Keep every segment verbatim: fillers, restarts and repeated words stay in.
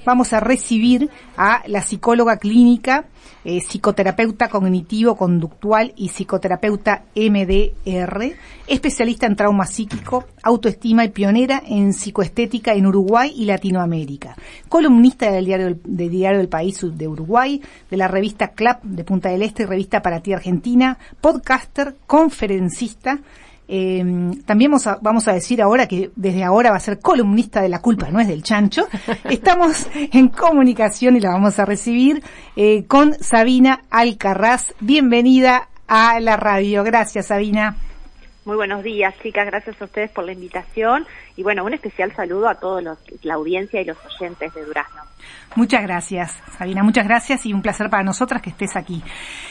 vamos a recibir a la psicóloga clínica, eh, psicoterapeuta cognitivo-conductual y psicoterapeuta M D R, especialista en trauma psíquico, autoestima y pionera en psicoestética en Uruguay y Latinoamérica. Columnista del diario, del diario El País de Uruguay, de la revista Clap de Punta del Este y revista Para Ti Argentina, podcaster, conferencista. Eh, también vamos a, vamos a decir ahora que desde ahora va a ser columnista de La Culpa No Es del Chancho. Estamos en comunicación y la vamos a recibir eh, con Sabina Alcarraz. Bienvenida a la radio. Gracias, Sabina. Muy buenos días, chicas. Gracias a ustedes por la invitación. Y bueno, un especial saludo a todos los, la audiencia y los oyentes de Durazno. Muchas gracias, Sabina. Muchas gracias y un placer para nosotras que estés aquí.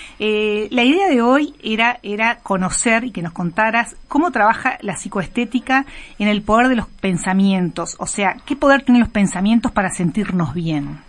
Eh, la idea de hoy era, era conocer y que nos contaras cómo trabaja la psicoestética en el poder de los pensamientos. O sea, ¿qué poder tienen los pensamientos para sentirnos bien?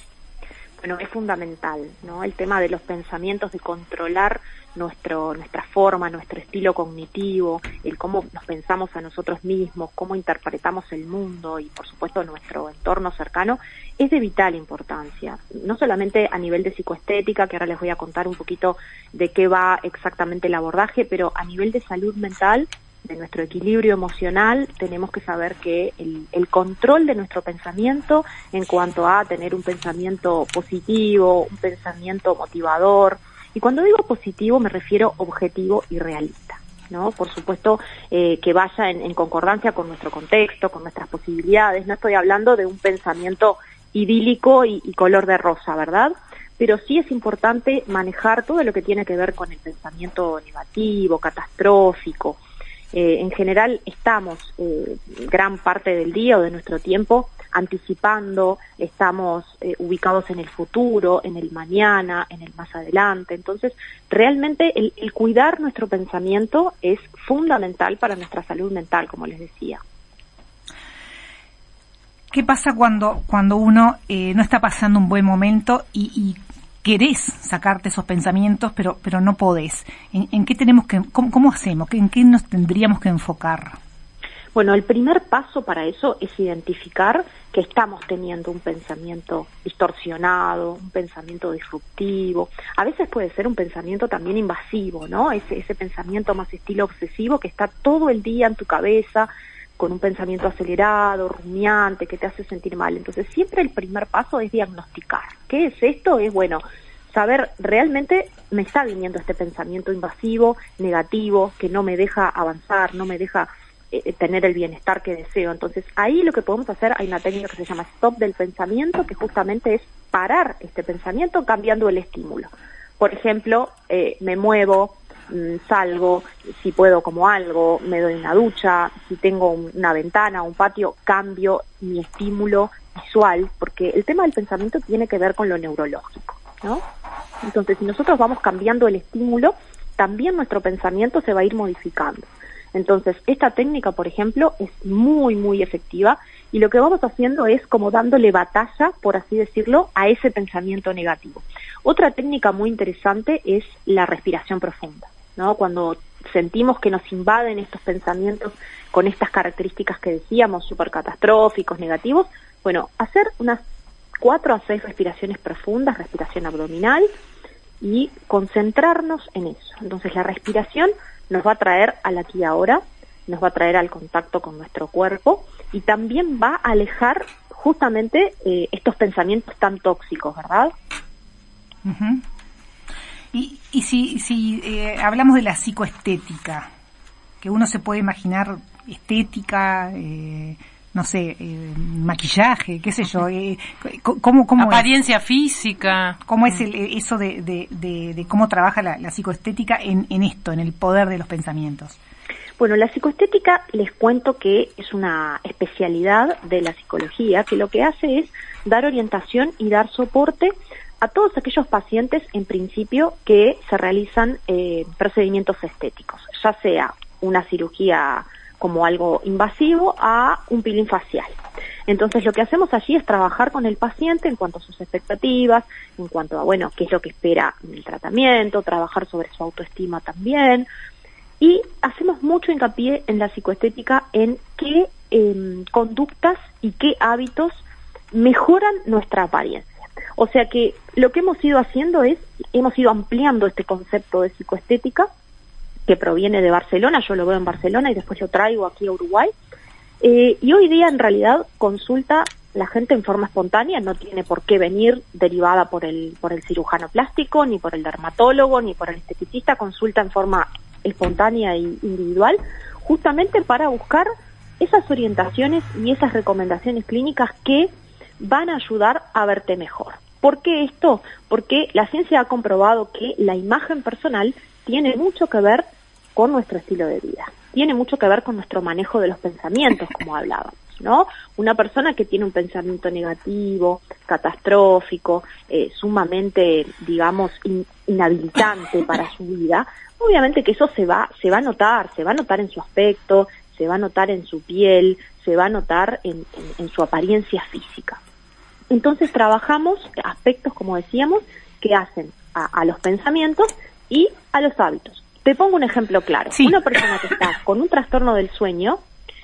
Bueno, es fundamental, ¿no? El tema de los pensamientos, de controlar nuestro, nuestra forma, nuestro estilo cognitivo, el cómo nos pensamos a nosotros mismos, cómo interpretamos el mundo y, por supuesto, nuestro entorno cercano, es de vital importancia. No solamente a nivel de psicoestética, que ahora les voy a contar un poquito de qué va exactamente el abordaje, pero a nivel de salud mental, de nuestro equilibrio emocional, tenemos que saber que el, el control de nuestro pensamiento en cuanto a tener un pensamiento positivo, un pensamiento motivador, y cuando digo positivo me refiero objetivo y realista, ¿no? Por supuesto eh, que vaya en, en concordancia con nuestro contexto, con nuestras posibilidades. No estoy hablando de un pensamiento idílico y, y color de rosa, ¿verdad? Pero sí es importante manejar todo lo que tiene que ver con el pensamiento negativo, catastrófico. Eh, en general estamos eh, gran parte del día o de nuestro tiempo anticipando, estamos eh, ubicados en el futuro, en el mañana, en el más adelante. Entonces, realmente el, el cuidar nuestro pensamiento es fundamental para nuestra salud mental, como les decía. ¿Qué pasa cuando cuando uno eh, no está pasando un buen momento y, y querés sacarte esos pensamientos, pero pero no podés? ¿En, en qué tenemos que, cómo, cómo hacemos? ¿En qué nos tendríamos que enfocar? Bueno, el primer paso para eso es identificar que estamos teniendo un pensamiento distorsionado, un pensamiento disruptivo. A veces puede ser un pensamiento también invasivo, ¿no? Ese, ese pensamiento más estilo obsesivo que está todo el día en tu cabeza, con un pensamiento acelerado, rumiante, que te hace sentir mal. Entonces, siempre el primer paso es diagnosticar. ¿Qué es esto? Es, bueno, saber realmente me está viniendo este pensamiento invasivo, negativo, que no me deja avanzar, no me deja eh, tener el bienestar que deseo. Entonces, ahí lo que podemos hacer, hay una técnica que se llama stop del pensamiento, que justamente es parar este pensamiento cambiando el estímulo. Por ejemplo, eh, me muevo, salgo, si puedo como algo, me doy una ducha, si tengo una ventana, un patio, cambio mi estímulo visual, porque el tema del pensamiento tiene que ver con lo neurológico, ¿no? Entonces, si nosotros vamos cambiando el estímulo, también nuestro pensamiento se va a ir modificando. Entonces, esta técnica, por ejemplo, es muy, muy efectiva y lo que vamos haciendo es como dándole batalla, por así decirlo, a ese pensamiento negativo. Otra técnica muy interesante es la respiración profunda, ¿no? Cuando sentimos que nos invaden estos pensamientos con estas características que decíamos, súper catastróficos, negativos, bueno, hacer unas cuatro a seis respiraciones profundas, respiración abdominal, y concentrarnos en eso. Entonces, la respiración nos va a traer al aquí y ahora, nos va a traer al contacto con nuestro cuerpo y también va a alejar justamente eh, estos pensamientos tan tóxicos, ¿verdad? Uh-huh. Y, y si, si eh, hablamos de la psicoestética, que uno se puede imaginar estética, eh, no sé, eh, maquillaje, qué sé yo, eh, ¿cómo, cómo apariencia es? física. ¿Cómo es el, eso de, de, de, de cómo trabaja la, la psicoestética en, en esto, en el poder de los pensamientos? Bueno, la psicoestética, les cuento que es una especialidad de la psicología que lo que hace es dar orientación y dar soporte a todos aquellos pacientes, en principio, que se realizan eh, procedimientos estéticos, ya sea una cirugía como algo invasivo a un peeling facial. Entonces, lo que hacemos allí es trabajar con el paciente en cuanto a sus expectativas, en cuanto a, bueno, qué es lo que espera en el tratamiento, trabajar sobre su autoestima también, y hacemos mucho hincapié en la psicoestética en qué eh, conductas y qué hábitos mejoran nuestra apariencia. O sea que lo que hemos ido haciendo es, hemos ido ampliando este concepto de psicoestética, que proviene de Barcelona, yo lo veo en Barcelona y después lo traigo aquí a Uruguay, eh, y hoy día en realidad consulta la gente en forma espontánea, no tiene por qué venir derivada por el, por el cirujano plástico, ni por el dermatólogo, ni por el esteticista, consulta en forma espontánea e individual, justamente para buscar esas orientaciones y esas recomendaciones clínicas que van a ayudar a verte mejor. ¿Por qué esto? Porque la ciencia ha comprobado que la imagen personal tiene mucho que ver con nuestro estilo de vida, tiene mucho que ver con nuestro manejo de los pensamientos, como hablábamos, ¿no? Una persona que tiene un pensamiento negativo, catastrófico, eh, sumamente, digamos, in, inhabilitante para su vida, obviamente que eso se va, se va a notar, se va a notar en su aspecto, se va a notar en su piel, se va a notar en, en, en su apariencia física. Entonces trabajamos aspectos, como decíamos, que hacen a, a los pensamientos y a los hábitos. Te pongo un ejemplo claro. Sí. Una persona que está con un trastorno del sueño,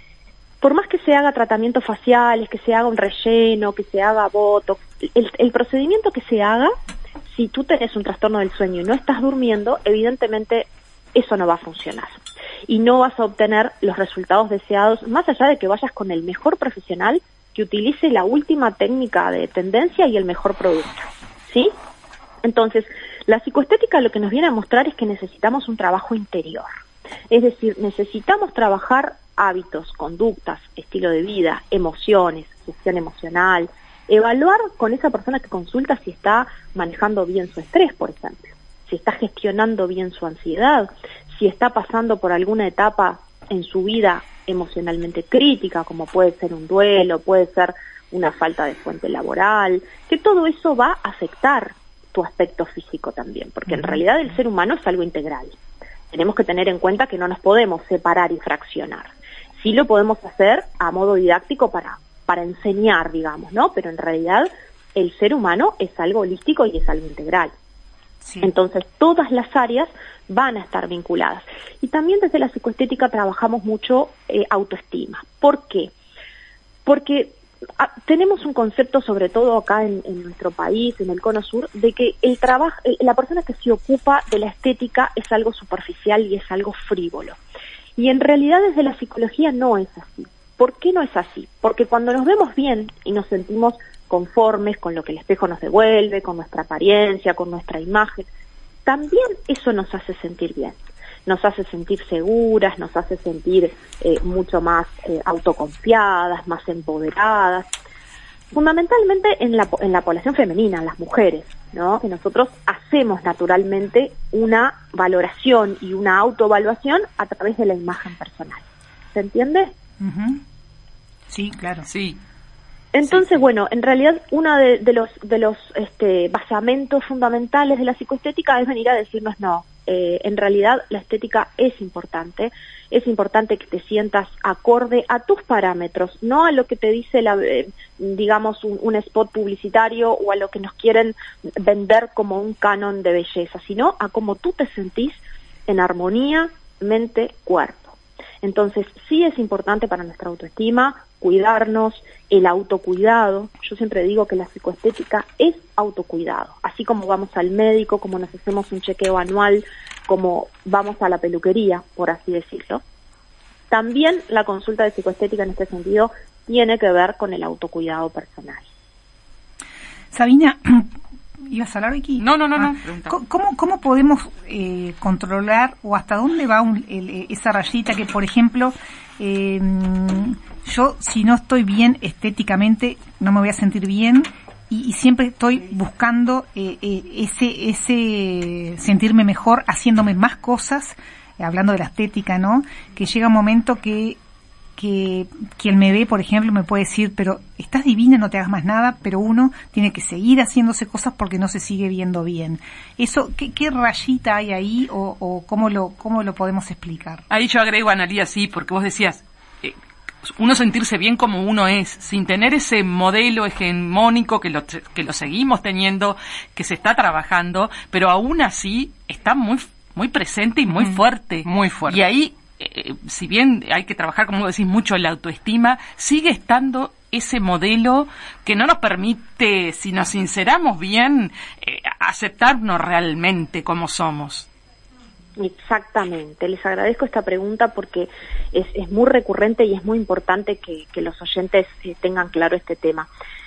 por más que se haga tratamientos faciales, que se haga un relleno, que se haga botox, el, el procedimiento que se haga, si tú tenés un trastorno del sueño y no estás durmiendo, evidentemente eso no va a funcionar. Y no vas a obtener los resultados deseados, más allá de que vayas con el mejor profesional que utilice la última técnica de tendencia y el mejor producto, ¿sí? Entonces, la psicoestética lo que nos viene a mostrar es que necesitamos un trabajo interior. Es decir, necesitamos trabajar hábitos, conductas, estilo de vida, emociones, gestión emocional, evaluar con esa persona que consulta si está manejando bien su estrés, por ejemplo, si está gestionando bien su ansiedad, si está pasando por alguna etapa en su vida emocionalmente crítica, como puede ser un duelo, puede ser una falta de fuente laboral, que todo eso va a afectar tu aspecto físico también, porque en realidad el ser humano es algo integral. Tenemos que tener en cuenta que no nos podemos separar y fraccionar. Sí lo podemos hacer a modo didáctico para, para enseñar, digamos, ¿no? Pero en realidad el ser humano es algo holístico y es algo integral. Sí. Entonces todas las áreas van a estar vinculadas. Y también desde la psicoestética trabajamos mucho eh, autoestima. ¿Por qué? Porque a, tenemos un concepto, sobre todo acá en, en nuestro país, en el Cono Sur, de que el trabajo, la persona que se ocupa de la estética es algo superficial y es algo frívolo. Y en realidad desde la psicología no es así. ¿Por qué no es así? Porque cuando nos vemos bien y nos sentimos conformes con lo que el espejo nos devuelve, con nuestra apariencia, con nuestra imagen, también eso nos hace sentir bien, nos hace sentir seguras, nos hace sentir eh, mucho más eh, autoconfiadas, más empoderadas, fundamentalmente en la, en la población femenina, en las mujeres, ¿no? Que nosotros hacemos naturalmente una valoración y una autoevaluación a través de la imagen personal. ¿Se entiende? Uh-huh. Sí, claro. Sí. Entonces, sí, sí. bueno, en realidad uno de, de los de los este, basamentos fundamentales de la psicoestética es venir a decirnos no, eh, en realidad la estética es importante, es importante que te sientas acorde a tus parámetros, no a lo que te dice, la, eh, digamos, un, un spot publicitario o a lo que nos quieren vender como un canon de belleza, sino a cómo tú te sentís en armonía mente-cuerpo. Entonces, sí es importante para nuestra autoestima cuidarnos, el autocuidado. Yo siempre digo que la psicoestética es autocuidado. Así como vamos al médico, como nos hacemos un chequeo anual, como vamos a la peluquería, por así decirlo. También la consulta de psicoestética en este sentido tiene que ver con el autocuidado personal. Sabina, ¿ibas a hablar aquí? No, no, no. Ah, no ¿Cómo, cómo podemos eh, controlar o hasta dónde va un, el, esa rayita que, por ejemplo, eh, yo si no estoy bien estéticamente no me voy a sentir bien y, y siempre estoy buscando eh, eh, ese ese sentirme mejor haciéndome más cosas, eh, hablando de la estética, ¿no? Que llega un momento que que quien me ve, por ejemplo, me puede decir, pero estás divina, no te hagas más nada, pero uno tiene que seguir haciéndose cosas porque no se sigue viendo bien. Eso, ¿qué, qué rayita hay ahí o, o cómo lo cómo lo podemos explicar? Ahí yo agrego, Analía, sí, porque vos decías, eh, uno sentirse bien como uno es, sin tener ese modelo hegemónico que lo, que lo seguimos teniendo, que se está trabajando, pero aún así está muy, muy presente y muy mm, fuerte. Muy fuerte. Y ahí, Eh, si bien hay que trabajar, como decís, mucho en la autoestima, sigue estando ese modelo que no nos permite, si nos sinceramos bien, eh, aceptarnos realmente como somos. Exactamente, les agradezco esta pregunta porque es, es muy recurrente y es muy importante que, que los oyentes eh, tengan claro este tema.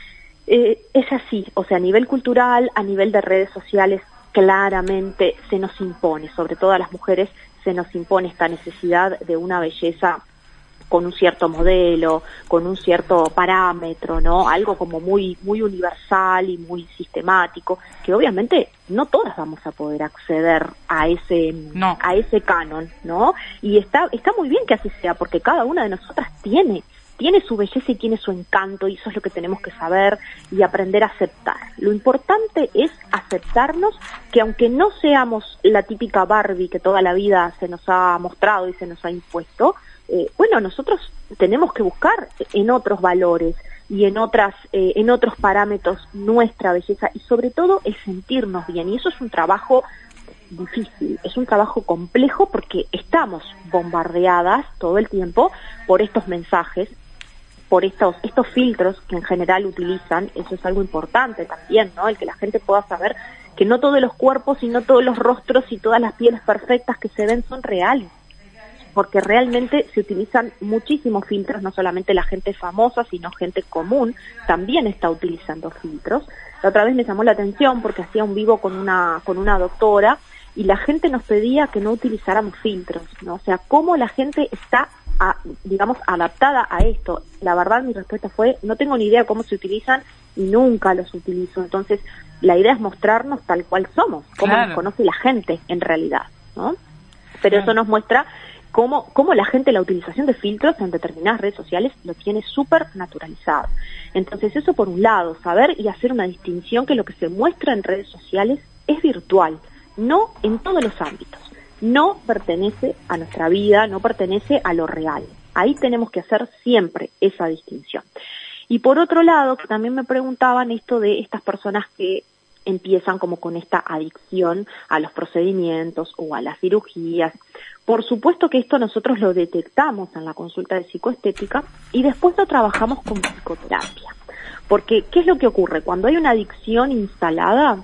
Eh, es así, o sea, a nivel cultural, a nivel de redes sociales, claramente se nos impone, sobre todo a las mujeres, se nos impone esta necesidad de una belleza con un cierto modelo, con un cierto parámetro, ¿no? Algo como muy muy universal y muy sistemático, que obviamente no todas vamos a poder acceder a ese no. a ese canon, ¿no? Y está está muy bien que así sea, porque cada una de nosotras tiene tiene su belleza y tiene su encanto, y eso es lo que tenemos que saber y aprender a aceptar. Lo importante es aceptarnos, que aunque no seamos la típica Barbie que toda la vida se nos ha mostrado y se nos ha impuesto, Eh, bueno, nosotros tenemos que buscar en otros valores y en otras eh, en otros parámetros nuestra belleza, y sobre todo el sentirnos bien, y eso es un trabajo difícil, es un trabajo complejo porque estamos bombardeadas todo el tiempo por estos mensajes, por estos estos filtros que en general utilizan. Eso es algo importante también, ¿no? El que la gente pueda saber que no todos los cuerpos y no todos los rostros y todas las pieles perfectas que se ven son reales, porque realmente se utilizan muchísimos filtros, no solamente la gente famosa, sino gente común también está utilizando filtros. La otra vez me llamó la atención porque hacía un vivo con una con una doctora y la gente nos pedía que no utilizáramos filtros, ¿no? O sea, cómo la gente está, a, digamos, adaptada a esto. La verdad, mi respuesta fue, no tengo ni idea cómo se utilizan y nunca los utilizo. Entonces, la idea es mostrarnos tal cual somos, cómo claro. nos conoce la gente en realidad, ¿no? Pero Claro. eso nos muestra Cómo, cómo la gente, la utilización de filtros en determinadas redes sociales lo tiene súper naturalizado. Entonces eso por un lado, saber y hacer una distinción que lo que se muestra en redes sociales es virtual, no en todos los ámbitos, no pertenece a nuestra vida, no pertenece a lo real. Ahí tenemos que hacer siempre esa distinción. Y por otro lado, también me preguntaban esto de estas personas que empiezan como con esta adicción a los procedimientos o a las cirugías. Por supuesto que esto nosotros lo detectamos en la consulta de psicoestética y después lo trabajamos con psicoterapia. Porque, ¿qué es lo que ocurre? Cuando hay una adicción instalada,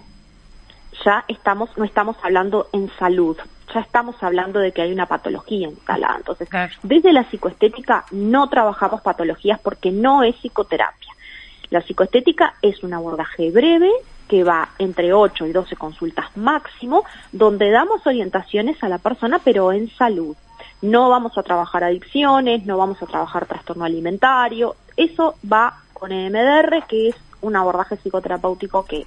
ya estamos, no estamos hablando en salud, ya estamos hablando de que hay una patología instalada. Entonces, claro. Desde la psicoestética no trabajamos patologías porque no es psicoterapia. La psicoestética es un abordaje breve que va entre ocho y doce consultas máximo, donde damos orientaciones a la persona, pero en salud. No vamos a trabajar adicciones, no vamos a trabajar trastorno alimentario, eso va con E M D R, que es un abordaje psicoterapéutico que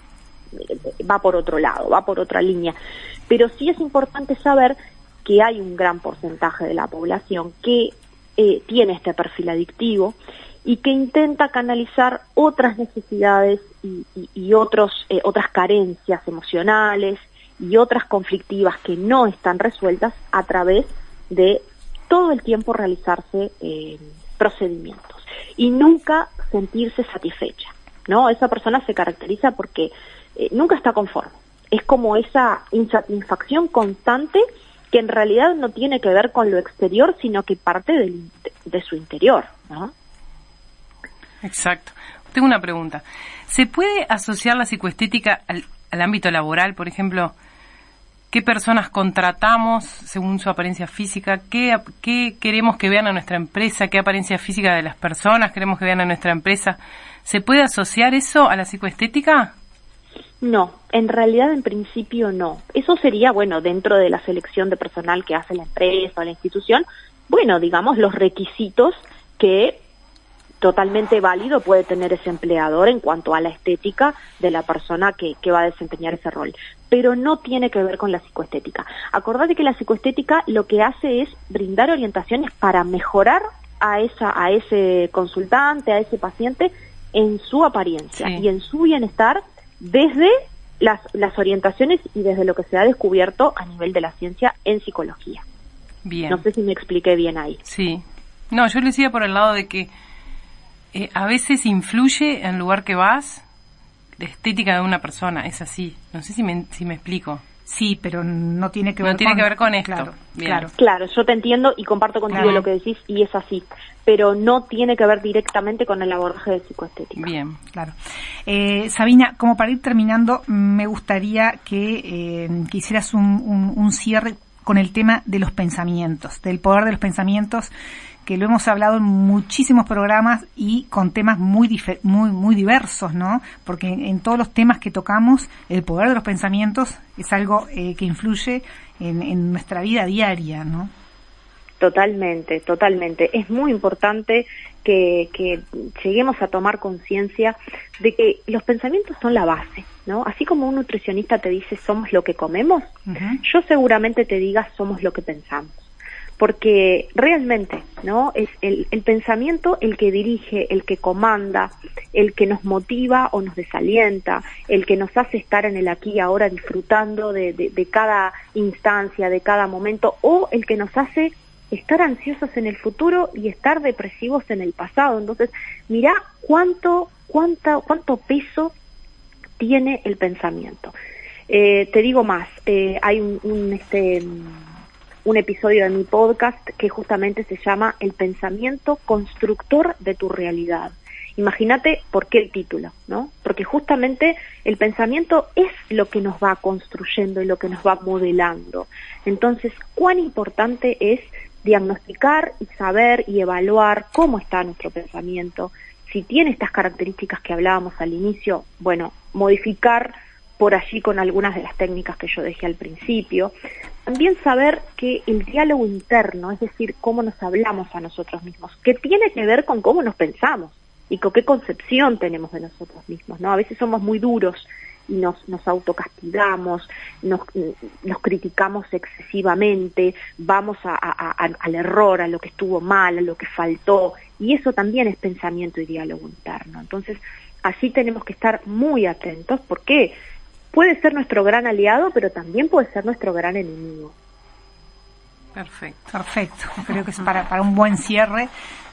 va por otro lado, va por otra línea. Pero sí es importante saber que hay un gran porcentaje de la población que eh, tiene este perfil adictivo y que intenta canalizar otras necesidades y, y, y otros eh, otras carencias emocionales y otras conflictivas que no están resueltas a través de todo el tiempo realizarse eh, procedimientos y nunca sentirse satisfecha, ¿no? Esa persona se caracteriza porque eh, nunca está conforme. Es como esa insatisfacción constante que en realidad no tiene que ver con lo exterior, sino que parte del, de su interior, ¿no? Exacto. Tengo una pregunta. ¿Se puede asociar la psicoestética al, al ámbito laboral? Por ejemplo, ¿qué personas contratamos según su apariencia física? ¿Qué, qué queremos que vean a nuestra empresa? ¿Qué apariencia física de las personas queremos que vean a nuestra empresa? ¿Se puede asociar eso a la psicoestética? No, en realidad en principio no. Eso sería, bueno, dentro de la selección de personal que hace la empresa o la institución, bueno, digamos, los requisitos que totalmente válido puede tener ese empleador en cuanto a la estética de la persona que, que va a desempeñar ese rol. Pero no tiene que ver con la psicoestética. Acordate que la psicoestética lo que hace es brindar orientaciones para mejorar a esa a ese consultante, a ese paciente en su apariencia sí. y en su bienestar desde las, las orientaciones y desde lo que se ha descubierto a nivel de la ciencia en psicología. Bien. No sé si me expliqué bien ahí. Sí. No, yo le decía por el lado de que Eh, a veces influye en el lugar que vas la estética de una persona, es así. No sé si me, si me explico. Sí, pero no tiene que ver no tiene con, que ver con esto. Claro, Bien. claro. Claro, yo te entiendo y comparto contigo Claro. lo que decís y es así, pero no tiene que ver directamente con el abordaje de psicoestética. Bien. Claro. Eh, Sabina, como para ir terminando, me gustaría que, eh, que hicieras un, un, un cierre con el tema de los pensamientos, del poder de los pensamientos, que lo hemos hablado en muchísimos programas y con temas muy difer- muy muy diversos, ¿no? Porque en, en todos los temas que tocamos, el poder de los pensamientos es algo eh, que influye en, en nuestra vida diaria, ¿no? Totalmente, totalmente. Es muy importante que, que lleguemos a tomar conciencia de que los pensamientos son la base, ¿no? Así como un nutricionista te dice somos lo que comemos, uh-huh. yo seguramente te diga somos lo que pensamos. Porque realmente, ¿no? Es el, el pensamiento el que dirige, el que comanda, el que nos motiva o nos desalienta, el que nos hace estar en el aquí y ahora disfrutando de, de, de cada instancia, de cada momento, o el que nos hace estar ansiosos en el futuro y estar depresivos en el pasado. Entonces, mirá cuánto, cuánto, cuánto peso tiene el pensamiento. Eh, te digo más, eh, hay un, un este un episodio de mi podcast que justamente se llama El pensamiento constructor de tu realidad. Imagínate por qué el título, ¿no? Porque justamente el pensamiento es lo que nos va construyendo y lo que nos va modelando. Entonces, cuán importante es diagnosticar y saber y evaluar cómo está nuestro pensamiento. Si tiene estas características que hablábamos al inicio, bueno, modificar por allí con algunas de las técnicas que yo dejé al principio. También saber que el diálogo interno, es decir, cómo nos hablamos a nosotros mismos, que tiene que ver con cómo nos pensamos y con qué concepción tenemos de nosotros mismos, ¿no? A veces somos muy duros y nos, nos autocastigamos, nos, nos criticamos excesivamente, vamos a, a, a, al error, a lo que estuvo mal, a lo que faltó, y eso también es pensamiento y diálogo interno. Entonces, allí tenemos que estar muy atentos, porque puede ser nuestro gran aliado, pero también puede ser nuestro gran enemigo. Perfecto. Perfecto. Creo que es para, para un buen cierre.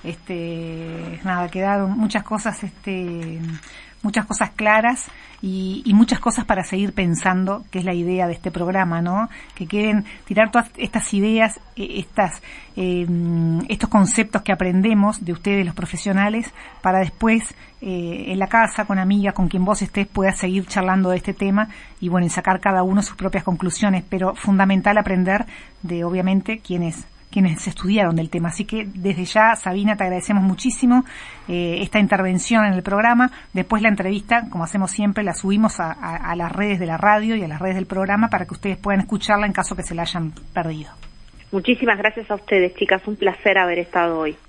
Este, nada, quedaron muchas cosas, este, muchas cosas claras y, y muchas cosas para seguir pensando, que es la idea de este programa, ¿no? Que queden, tirar todas estas ideas, estas, eh, estos conceptos que aprendemos de ustedes, los profesionales, para después, eh, en la casa, con amigas, con quien vos estés, puedas seguir charlando de este tema y bueno, y sacar cada uno sus propias conclusiones, pero fundamental aprender de, obviamente, quienes quienes estudiaron del tema. Así que desde ya, Sabina, te agradecemos muchísimo eh, esta intervención en el programa. Después la entrevista, como hacemos siempre, la subimos a, a, a las redes de la radio y a las redes del programa para que ustedes puedan escucharla en caso que se la hayan perdido. Muchísimas gracias a ustedes, chicas. Un placer haber estado hoy.